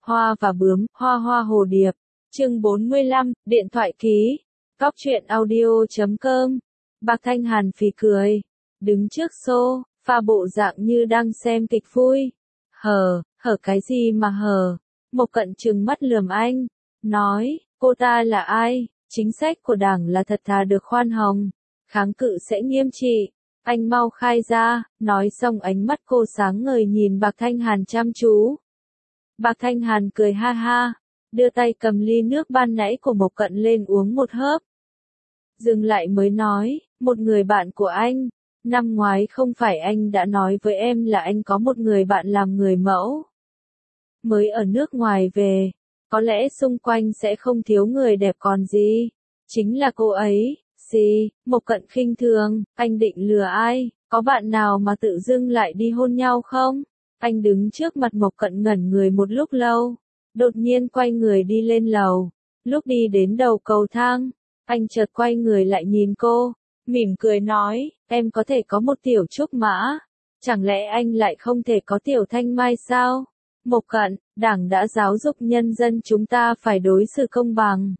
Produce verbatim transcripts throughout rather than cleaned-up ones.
Hoa và bướm, hoa hoa hồ điệp. Chương bốn mươi lăm, điện thoại ký. Cóc truyện audio chấm com. Bạc Thanh Hàn phì cười, đứng trước xô, pha bộ dạng như đang xem kịch vui. Hờ, hờ cái gì mà hờ? Mộc Cận trừng mắt lườm anh, nói, cô ta là ai? Chính sách của đảng là thật thà được khoan hồng, kháng cự sẽ nghiêm trị. Anh mau khai ra. Nói xong ánh mắt cô sáng ngời nhìn Bạc Thanh Hàn chăm chú. Bạc Thanh Hàn cười ha ha, đưa tay cầm ly nước ban nãy của Mộc Cận lên uống một hớp. Dừng lại mới nói, một người bạn của anh, năm ngoái không phải anh đã nói với em là anh có một người bạn làm người mẫu. Mới ở nước ngoài về, có lẽ xung quanh sẽ không thiếu người đẹp còn gì. Chính là cô ấy. Gì? Mộc Cận khinh thường, anh định lừa ai? Có bạn nào mà tự dưng lại đi hôn nhau không? Anh đứng trước mặt Mộc Cận ngẩn người một lúc lâu, đột nhiên quay người đi lên lầu. Lúc đi đến đầu cầu thang, anh chợt quay người lại nhìn cô, mỉm cười nói, em có thể có một tiểu trúc mã, chẳng lẽ anh lại không thể có tiểu thanh mai sao? Mộc Cận, đảng đã giáo dục nhân dân chúng ta phải đối xử công bằng.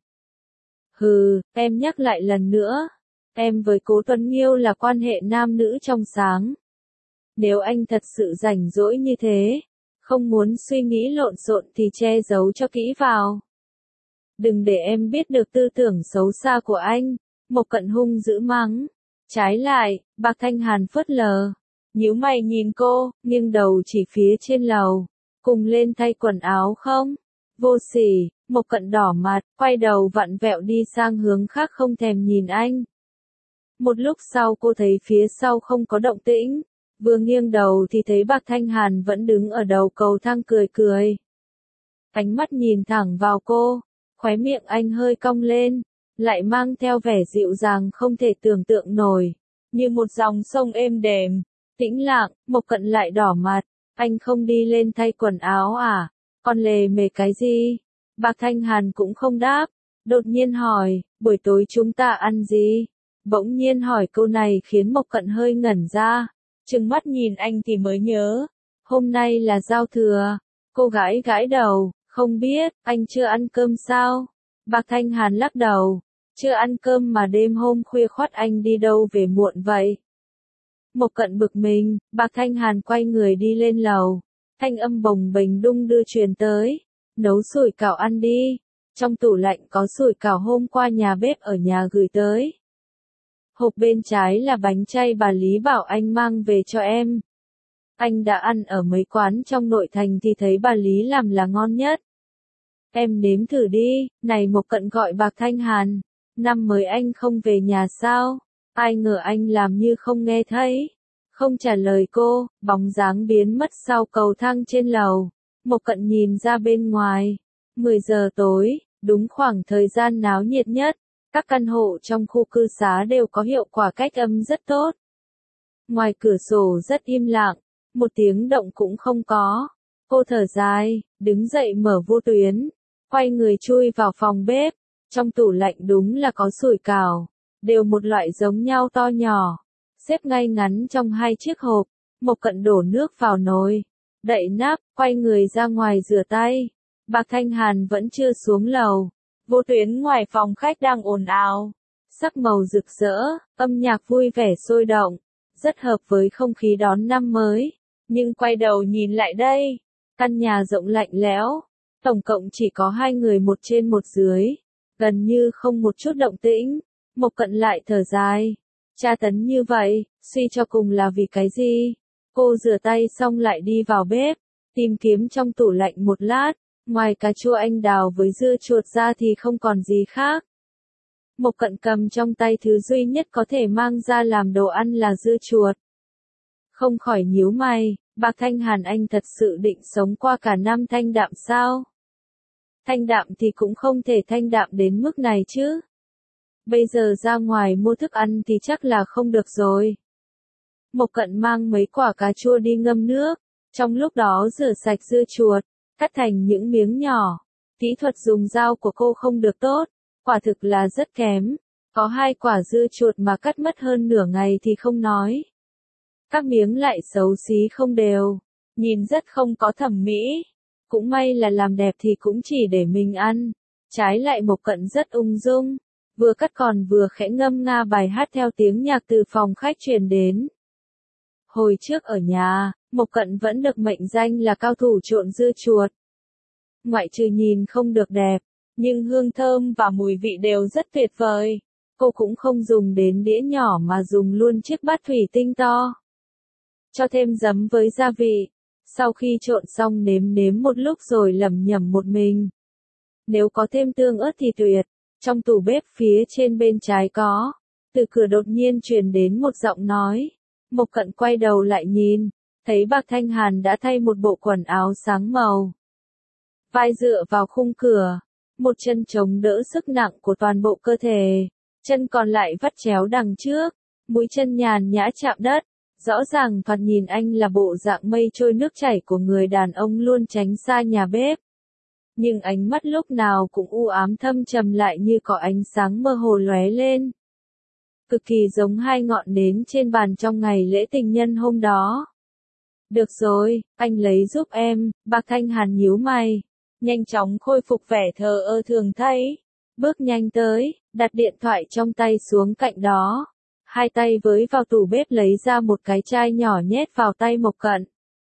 Hừ, em nhắc lại lần nữa, em với Cố Tuấn Nghiêu là quan hệ nam nữ trong sáng. Nếu anh thật sự rảnh rỗi như thế, không muốn suy nghĩ lộn xộn thì che giấu cho kỹ vào. Đừng để em biết được tư tưởng xấu xa của anh. Mộc Cận hung dữ mắng. Trái lại, Bạc Thanh Hàn phớt lờ, nhíu mày nhìn cô, nghiêng đầu chỉ phía trên lầu. Cùng lên thay quần áo không? Vô sỉ. Mộc Cận đỏ mặt, quay đầu vặn vẹo đi sang hướng khác không thèm nhìn anh. Một lúc sau cô thấy phía sau không có động tĩnh, vừa nghiêng đầu thì thấy Bạc Thanh Hàn vẫn đứng ở đầu cầu thang cười cười. Ánh mắt nhìn thẳng vào cô, khóe miệng anh hơi cong lên, lại mang theo vẻ dịu dàng không thể tưởng tượng nổi, như một dòng sông êm đềm, tĩnh lặng. Mộc Cận lại đỏ mặt, anh không đi lên thay quần áo à? Còn lề mề cái gì? Bạc Thanh Hàn cũng không đáp, đột nhiên hỏi, buổi tối chúng ta ăn gì? Bỗng nhiên hỏi câu này khiến Mộc Cận hơi ngẩn ra, trừng mắt nhìn anh thì mới nhớ, hôm nay là giao thừa. Cô gái gãi đầu, không biết, anh chưa ăn cơm sao? Bạc Thanh Hàn lắc đầu, chưa ăn cơm mà đêm hôm khuya khoắt anh đi đâu về muộn vậy? Mộc Cận bực mình. Bạc Thanh Hàn quay người đi lên lầu, thanh âm bồng bềnh đung đưa truyền tới. Nấu sủi cảo ăn đi, trong tủ lạnh có sủi cảo hôm qua nhà bếp ở nhà gửi tới. Hộp bên trái là bánh chay bà Lý bảo anh mang về cho em. Anh đã ăn ở mấy quán trong nội thành thì thấy bà Lý làm là ngon nhất. Em nếm thử đi. Này Mộc Cận gọi Bạc Thanh Hàn, năm mới anh không về nhà sao? Ai ngờ anh làm như không nghe thấy, không trả lời cô, bóng dáng biến mất sau cầu thang trên lầu. Mộc Cận nhìn ra bên ngoài, mười giờ tối, đúng khoảng thời gian náo nhiệt nhất, các căn hộ trong khu cư xá đều có hiệu quả cách âm rất tốt. Ngoài cửa sổ rất im lặng, một tiếng động cũng không có. Cô thở dài, đứng dậy mở vô tuyến, quay người chui vào phòng bếp, trong tủ lạnh đúng là có sủi cảo, đều một loại giống nhau to nhỏ, xếp ngay ngắn trong hai chiếc hộp. Mộc Cận đổ nước vào nồi, đậy nắp, quay người ra ngoài rửa tay. Bạc Thanh Hàn vẫn chưa xuống lầu. Vô tuyến ngoài phòng khách đang ồn ào, sắc màu rực rỡ, âm nhạc vui vẻ sôi động, rất hợp với không khí đón năm mới. Nhưng quay đầu nhìn lại đây, căn nhà rộng lạnh lẽo, tổng cộng chỉ có hai người một trên một dưới, gần như không một chút động tĩnh. Mộc Cận lại thở dài, tra tấn như vậy, suy cho cùng là vì cái gì? Cô rửa tay xong lại đi vào bếp, tìm kiếm trong tủ lạnh một lát, ngoài cà chua anh đào với dưa chuột ra thì không còn gì khác. Mộc Cận cầm trong tay thứ duy nhất có thể mang ra làm đồ ăn là dưa chuột. Không khỏi nhíu mày, Bạc Thanh Hàn anh thật sự định sống qua cả năm thanh đạm sao? Thanh đạm thì cũng không thể thanh đạm đến mức này chứ. Bây giờ ra ngoài mua thức ăn thì chắc là không được rồi. Mộc Cận mang mấy quả cà chua đi ngâm nước, trong lúc đó rửa sạch dưa chuột, cắt thành những miếng nhỏ. Kỹ thuật dùng dao của cô không được tốt, quả thực là rất kém. Có hai quả dưa chuột mà cắt mất hơn nửa ngày thì không nói. Các miếng lại xấu xí không đều, nhìn rất không có thẩm mỹ. Cũng may là làm đẹp thì cũng chỉ để mình ăn. Trái lại Mộc Cận rất ung dung, vừa cắt còn vừa khẽ ngâm nga bài hát theo tiếng nhạc từ phòng khách truyền đến. Hồi trước ở nhà, Mộc Cận vẫn được mệnh danh là cao thủ trộn dưa chuột. Ngoại trừ nhìn không được đẹp, nhưng hương thơm và mùi vị đều rất tuyệt vời. Cô cũng không dùng đến đĩa nhỏ mà dùng luôn chiếc bát thủy tinh to. Cho thêm giấm với gia vị. Sau khi trộn xong nếm nếm một lúc rồi lẩm nhẩm một mình. Nếu có thêm tương ớt thì tuyệt. Trong tủ bếp phía trên bên trái có. Từ cửa đột nhiên truyền đến một giọng nói. Mộc Cận quay đầu lại nhìn. Thấy Bạc Thanh Hàn đã thay một bộ quần áo sáng màu. Vai dựa vào khung cửa. Một chân chống đỡ sức nặng của toàn bộ cơ thể. Chân còn lại vắt chéo đằng trước. Mũi chân nhàn nhã chạm đất. Rõ ràng thoạt nhìn anh là bộ dạng mây trôi nước chảy của người đàn ông luôn tránh xa nhà bếp. Nhưng ánh mắt lúc nào cũng u ám thâm trầm lại như có ánh sáng mơ hồ lóe lên. Cực kỳ giống hai ngọn nến trên bàn trong ngày lễ tình nhân hôm đó. Được rồi, anh lấy giúp em, Bạc Thanh Hàn nhíu mày. Nhanh chóng khôi phục vẻ thờ ơ thường thấy. Bước nhanh tới, đặt điện thoại trong tay xuống cạnh đó. Hai tay với vào tủ bếp lấy ra một cái chai nhỏ nhét vào tay Mộc Cận.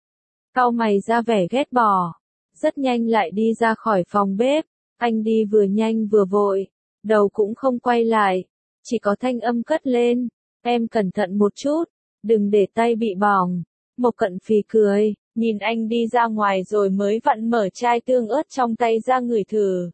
Cau mày ra vẻ ghét bỏ. Rất nhanh lại đi ra khỏi phòng bếp. Anh đi vừa nhanh vừa vội. Đầu cũng không quay lại. Chỉ có thanh âm cất lên. Em cẩn thận một chút. Đừng để tay bị bỏng. Mộc Cận phì cười. Nhìn anh đi ra ngoài rồi mới vặn mở chai tương ớt trong tay ra ngửi thử.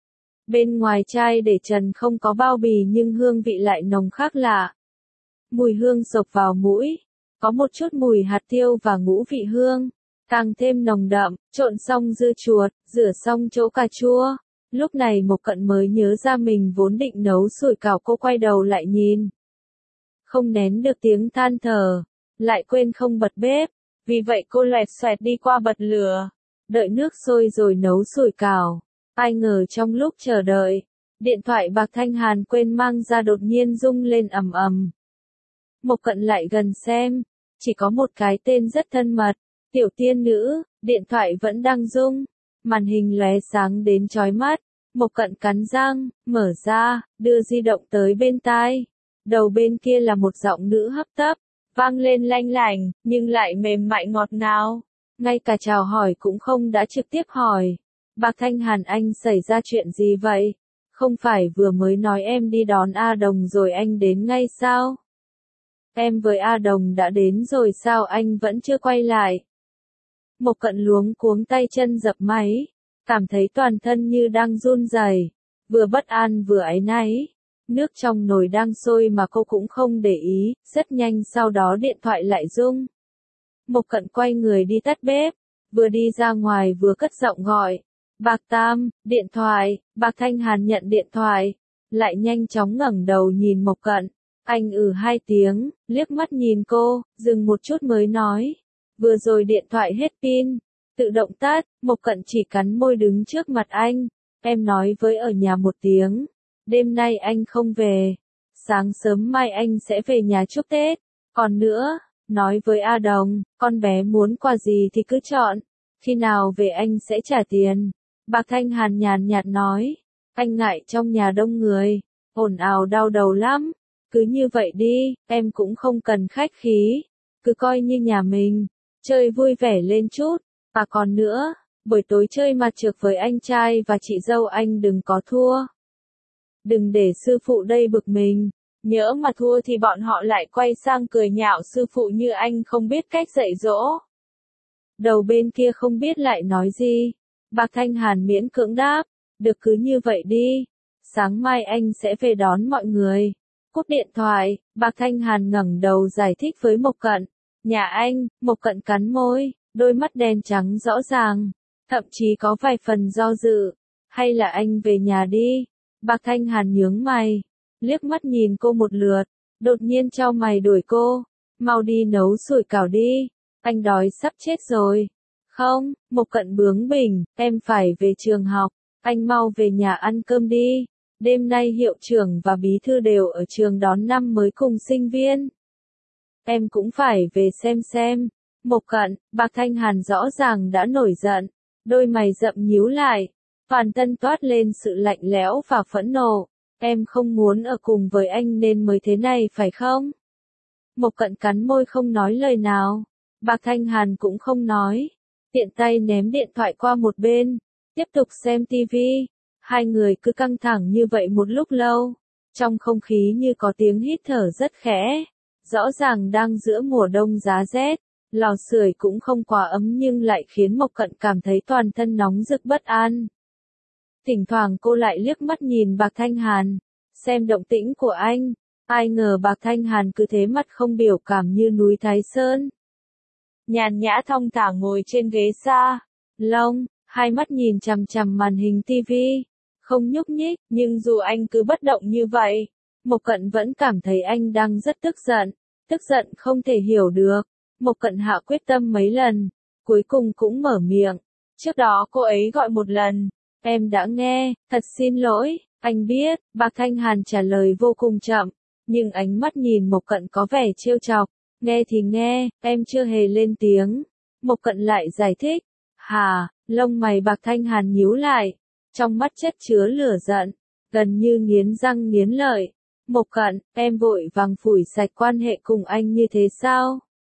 Bên ngoài chai để trần không có bao bì nhưng hương vị lại nồng khác lạ. Mùi hương xộc vào mũi, có một chút mùi hạt tiêu và ngũ vị hương, càng thêm nồng đậm. Trộn xong dưa chuột, rửa xong chỗ cà chua. Lúc này Mộc Cận mới nhớ ra mình vốn định nấu sủi cảo. Cô quay đầu lại nhìn. Không nén được tiếng than thở, lại quên không bật bếp. Vì vậy cô loẹt xoẹt đi qua bật lửa, đợi nước sôi rồi nấu sủi cảo. Ai ngờ trong lúc chờ đợi, điện thoại Bạc Thanh Hàn quên mang ra đột nhiên rung lên ầm ầm. Mộc Cận lại gần xem, chỉ có một cái tên rất thân mật, Tiểu Tiên Nữ. Điện thoại vẫn đang rung, màn hình lóe sáng đến chói mắt. Mộc Cận cắn răng, mở ra, đưa di động tới bên tai. Đầu bên kia là một giọng nữ hấp tấp, vang lên lanh lảnh, nhưng lại mềm mại ngọt ngào. Ngay cả chào hỏi cũng không đã trực tiếp hỏi. Bạc Thanh Hàn, anh xảy ra chuyện gì vậy? Không phải vừa mới nói em đi đón A Đồng rồi anh đến ngay sao? Em với A Đồng đã đến rồi sao anh vẫn chưa quay lại? Mộc Cận luống cuống tay chân dập máy, cảm thấy toàn thân như đang run rẩy, vừa bất an vừa áy náy. Nước trong nồi đang sôi mà cô cũng không để ý, rất nhanh sau đó điện thoại lại rung. Mộc Cận quay người đi tắt bếp, vừa đi ra ngoài vừa cất giọng gọi. Bạc Tam, điện thoại. Bạc Thanh Hàn nhận điện thoại, lại nhanh chóng ngẩng đầu nhìn Mộc Cận. Anh ừ hai tiếng, liếc mắt nhìn cô, dừng một chút mới nói. Vừa rồi điện thoại hết pin, tự động tắt. Mộc Cận chỉ cắn môi đứng trước mặt anh. Em nói với ở nhà một tiếng, đêm nay anh không về, sáng sớm mai anh sẽ về nhà chúc Tết. Còn nữa, nói với A Đồng, con bé muốn quà gì thì cứ chọn, khi nào về anh sẽ trả tiền. Bạc Thanh Hàn nhàn nhạt nói, anh ngại trong nhà đông người, ồn ào đau đầu lắm, cứ như vậy đi, em cũng không cần khách khí, cứ coi như nhà mình, chơi vui vẻ lên chút. À còn nữa, buổi tối chơi mặt trược với anh trai và chị dâu anh đừng có thua. Đừng để sư phụ đây bực mình, nhỡ mà thua thì bọn họ lại quay sang cười nhạo sư phụ như anh không biết cách dạy dỗ. Đầu bên kia không biết lại nói gì. Bạc Thanh Hàn miễn cưỡng đáp, được cứ như vậy đi, sáng mai anh sẽ về đón mọi người. Cúp điện thoại, Bạc Thanh Hàn ngẩng đầu giải thích với Mộc Cận. Nhà anh. Mộc Cận cắn môi, đôi mắt đen trắng rõ ràng, thậm chí có vài phần do dự. Hay là anh về nhà đi. Bạc Thanh Hàn nhướng mày, liếc mắt nhìn cô một lượt, đột nhiên chau mày đuổi cô. Mau đi nấu sủi cảo đi, anh đói sắp chết rồi. Không, Mộc Cận bướng bỉnh, em phải về trường học, anh mau về nhà ăn cơm đi. Đêm nay hiệu trưởng và bí thư đều ở trường đón năm mới cùng sinh viên. Em cũng phải về xem xem. Mộc Cận, Bạc Thanh Hàn rõ ràng đã nổi giận, Đôi mày rậm nhíu lại, toàn thân toát lên sự lạnh lẽo và phẫn nộ. Em không muốn ở cùng với anh nên mới thế này phải không? Mộc Cận cắn môi không nói lời nào. Bạc Thanh Hàn cũng không nói. Tiện tay ném điện thoại qua một bên. Tiếp tục xem tivi. Hai người cứ căng thẳng như vậy một lúc lâu. Trong không khí như có tiếng hít thở rất khẽ. Rõ ràng đang giữa mùa đông giá rét. Lò sưởi cũng không quá ấm nhưng lại khiến Mộc Cận cảm thấy toàn thân nóng rực bất an. Thỉnh thoảng cô lại liếc mắt nhìn Bạc Thanh Hàn. Xem động tĩnh của anh. Ai ngờ Bạc Thanh Hàn cứ thế mặt không biểu cảm như núi Thái Sơn. Nhàn nhã thong thả ngồi trên ghế sa lông, hai mắt nhìn chằm chằm màn hình tivi, không nhúc nhích, nhưng dù anh cứ bất động như vậy, Mộc Cận vẫn cảm thấy anh đang rất tức giận, tức giận không thể hiểu được. Mộc Cận hạ quyết tâm mấy lần, cuối cùng cũng mở miệng. Trước đó cô ấy gọi một lần, em đã nghe, thật xin lỗi, anh biết, Bạc Thanh Hàn trả lời vô cùng chậm, nhưng ánh mắt nhìn Mộc Cận có vẻ trêu chọc. Nghe thì nghe, em chưa hề lên tiếng. Mộc Cận lại giải thích. Hà, lông mày Bạc Thanh Hàn nhíu lại. Trong mắt chất chứa lửa giận. Gần như nghiến răng nghiến lợi. Mộc Cận, em vội vàng phủi sạch quan hệ cùng anh như thế sao?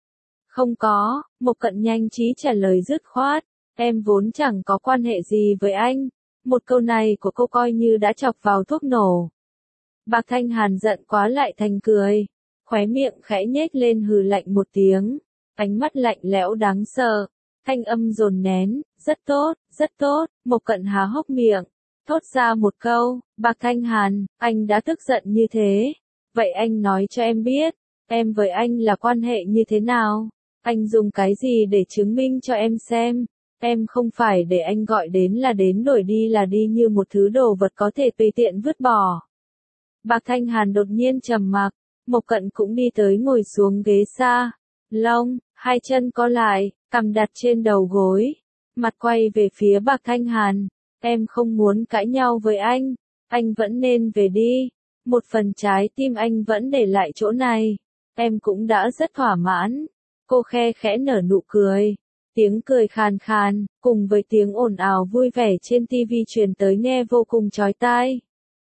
Không có, Mộc Cận nhanh trí trả lời dứt khoát. Em vốn chẳng có quan hệ gì với anh. Một câu này của cô coi như đã chọc vào thuốc nổ. Bạc Thanh Hàn giận quá lại thành cười. Khóe miệng khẽ nhếch lên hừ lạnh một tiếng, ánh mắt lạnh lẽo đáng sợ, thanh âm dồn nén, rất tốt, rất tốt, Mộc Cận há hốc miệng, thốt ra một câu, Bạc Thanh Hàn, anh đã tức giận như thế, vậy anh nói cho em biết, em với anh là quan hệ như thế nào, anh dùng cái gì để chứng minh cho em xem, em không phải để anh gọi đến là đến đổi đi là đi như một thứ đồ vật có thể tùy tiện vứt bỏ. Bạc Thanh Hàn đột nhiên trầm mặc. Mộc Cận cũng đi tới ngồi xuống ghế sa lông, hai chân co lại, cằm đặt trên đầu gối, mặt quay về phía Bạc Thanh Hàn. Em không muốn cãi nhau với anh, anh vẫn nên về đi. Một phần trái tim anh vẫn để lại chỗ này. Em cũng đã rất thỏa mãn. Cô khe khẽ nở nụ cười. Tiếng cười khàn khàn, cùng với tiếng ồn ào vui vẻ trên tivi truyền tới nghe vô cùng chói tai.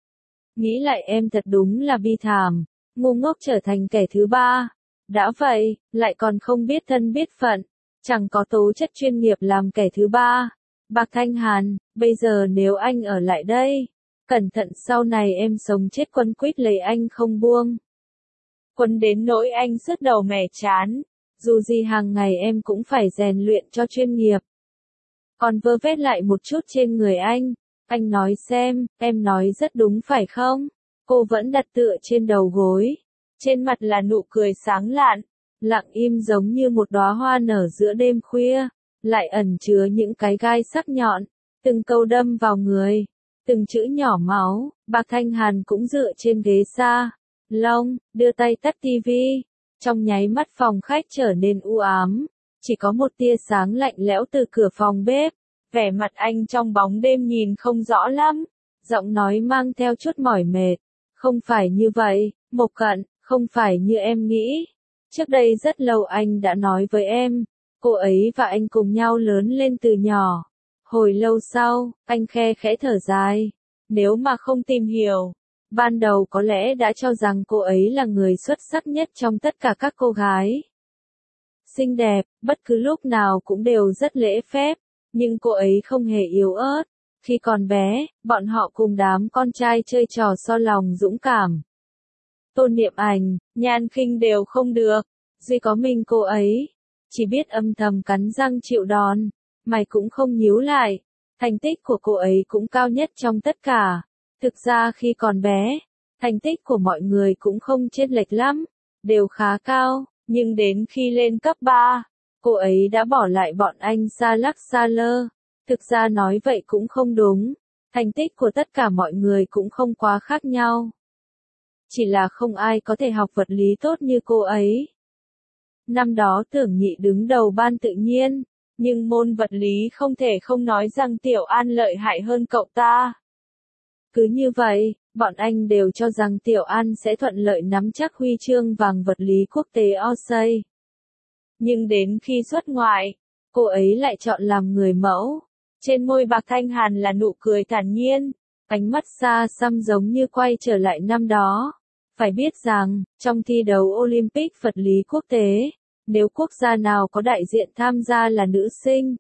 Nghĩ lại em thật đúng là bi thảm. Ngu ngốc trở thành kẻ thứ ba. Đã vậy, lại còn không biết thân biết phận, chẳng có tố chất chuyên nghiệp làm kẻ thứ ba. Bạc Thanh Hàn, bây giờ nếu anh ở lại đây, cẩn thận sau này em sống chết quấn quýt lấy anh không buông. Quấn đến nỗi anh sứt đầu mẻ chán, dù gì hàng ngày em cũng phải rèn luyện cho chuyên nghiệp. Còn vơ vét lại một chút trên người anh, anh nói xem, em nói rất đúng phải không? Cô vẫn đặt tựa trên đầu gối, trên mặt là nụ cười sáng lạn, lặng im giống như một đóa hoa nở giữa đêm khuya, lại ẩn chứa những cái gai sắc nhọn, từng câu đâm vào người, từng chữ nhỏ máu. Bạc Thanh Hàn cũng dựa trên ghế sa lông, đưa tay tắt tivi, trong nháy mắt phòng khách trở nên u ám, chỉ có một tia sáng lạnh lẽo từ cửa phòng bếp, vẻ mặt anh trong bóng đêm nhìn không rõ lắm, giọng nói mang theo chút mỏi mệt. Không phải như vậy, Mộc Cận, không phải như em nghĩ. Trước đây rất lâu anh đã nói với em, cô ấy và anh cùng nhau lớn lên từ nhỏ. Hồi lâu sau, anh khe khẽ thở dài. Nếu mà không tìm hiểu, ban đầu có lẽ đã cho rằng cô ấy là người xuất sắc nhất trong tất cả các cô gái. Xinh đẹp, bất cứ lúc nào cũng đều rất lễ phép, nhưng cô ấy không hề yếu ớt. Khi còn bé, bọn họ cùng đám con trai chơi trò so lòng dũng cảm. Tôn Niệm Ảnh, Nhan Khinh đều không được, duy có mình cô ấy, chỉ biết âm thầm cắn răng chịu đòn, mày cũng không nhíu lại. Thành tích của cô ấy cũng cao nhất trong tất cả. Thực ra khi còn bé, thành tích của mọi người cũng không chênh lệch lắm, đều khá cao, nhưng đến khi lên cấp ba, cô ấy đã bỏ lại bọn anh xa lắc xa lơ. Thực ra nói vậy cũng không đúng, thành tích của tất cả mọi người cũng không quá khác nhau. Chỉ là không ai có thể học vật lý tốt như cô ấy. Năm đó Tưởng Nhị đứng đầu ban tự nhiên, nhưng môn vật lý không thể không nói rằng Tiểu An lợi hại hơn cậu ta. Cứ như vậy, bọn anh đều cho rằng Tiểu An sẽ thuận lợi nắm chắc huy chương vàng vật lý quốc tế o xê. Nhưng đến khi xuất ngoại, cô ấy lại chọn làm người mẫu. Trên môi Bạc Thanh Hàn là nụ cười thản nhiên, ánh mắt xa xăm giống như quay trở lại năm đó. Phải biết rằng, trong thi đấu Olympic vật lý quốc tế, nếu quốc gia nào có đại diện tham gia là nữ sinh,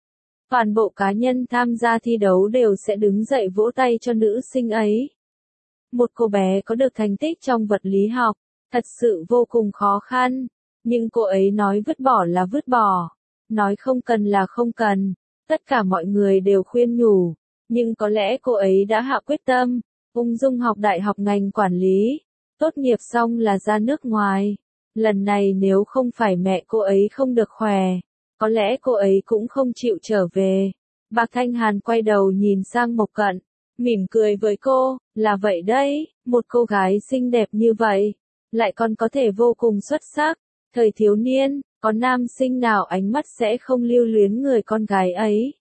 toàn bộ cá nhân tham gia thi đấu đều sẽ đứng dậy vỗ tay cho nữ sinh ấy. Một cô bé có được thành tích trong vật lý học, thật sự vô cùng khó khăn, nhưng cô ấy nói vứt bỏ là vứt bỏ, nói không cần là không cần, tất cả mọi người đều khuyên nhủ, nhưng có lẽ cô ấy đã hạ quyết tâm, ung dung học đại học ngành quản lý, tốt nghiệp xong là ra nước ngoài. Lần này nếu không phải mẹ cô ấy không được khỏe, có lẽ cô ấy cũng không chịu trở về. Bạc Thanh Hàn quay đầu nhìn sang Mộc Cận, mỉm cười với cô, là vậy đấy, một cô gái xinh đẹp như vậy, lại còn có thể vô cùng xuất sắc. Thời thiếu niên, có nam sinh nào ánh mắt sẽ không lưu luyến người con gái ấy.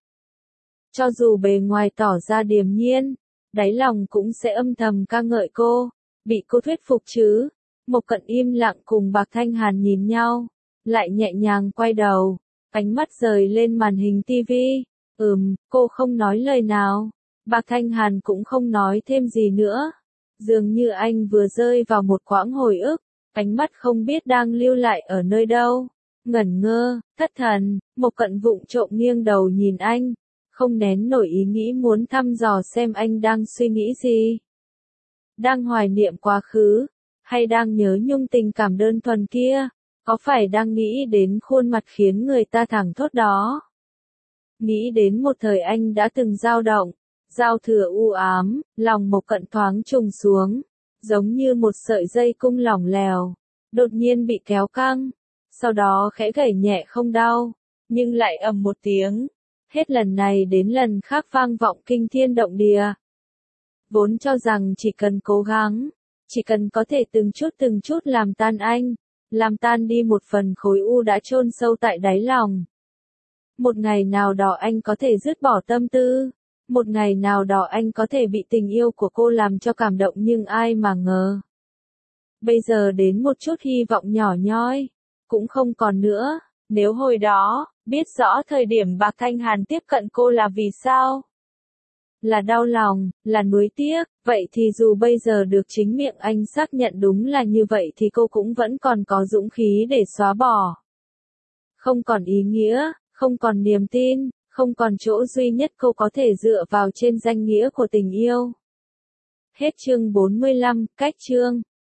Cho dù bề ngoài tỏ ra điềm nhiên, đáy lòng cũng sẽ âm thầm ca ngợi cô, bị cô thuyết phục chứ. Mộc Cận im lặng cùng Bạc Thanh Hàn nhìn nhau, lại nhẹ nhàng quay đầu, ánh mắt rời lên màn hình tivi. Ừm, cô không nói lời nào. Bạc Thanh Hàn cũng không nói thêm gì nữa. Dường như anh vừa rơi vào một quãng hồi ức, ánh mắt không biết đang lưu lại ở nơi đâu. Ngẩn ngơ, thất thần, Mộc Cận vụng trộm nghiêng đầu nhìn anh, không nén nổi ý nghĩ muốn thăm dò xem anh đang suy nghĩ gì. Đang hoài niệm quá khứ, hay đang nhớ nhung tình cảm đơn thuần kia, có phải đang nghĩ đến khuôn mặt khiến người ta thẳng thốt đó. Nghĩ đến một thời anh đã từng dao động, giao thừa u ám, lòng Mộc Cận thoáng trùng xuống, giống như một sợi dây cung lỏng lẻo, đột nhiên bị kéo căng, sau đó khẽ gảy nhẹ không đau, nhưng lại ầm một tiếng, hết lần này đến lần khác vang vọng kinh thiên động địa. Vốn cho rằng chỉ cần cố gắng, chỉ cần có thể từng chút từng chút làm tan anh, làm tan đi một phần khối u đã chôn sâu tại đáy lòng. Một ngày nào đó anh có thể dứt bỏ tâm tư, một ngày nào đó anh có thể bị tình yêu của cô làm cho cảm động, nhưng ai mà ngờ. Bây giờ đến một chút hy vọng nhỏ nhoi, cũng không còn nữa. Nếu hồi đó, biết rõ thời điểm Bạc Thanh Hàn tiếp cận cô là vì sao? Là đau lòng, là nuối tiếc, vậy thì dù bây giờ được chính miệng anh xác nhận đúng là như vậy thì cô cũng vẫn còn có dũng khí để xóa bỏ. Không còn ý nghĩa, không còn niềm tin, không còn chỗ duy nhất cô có thể dựa vào trên danh nghĩa của tình yêu. Hết chương bốn mươi lăm, cách chương.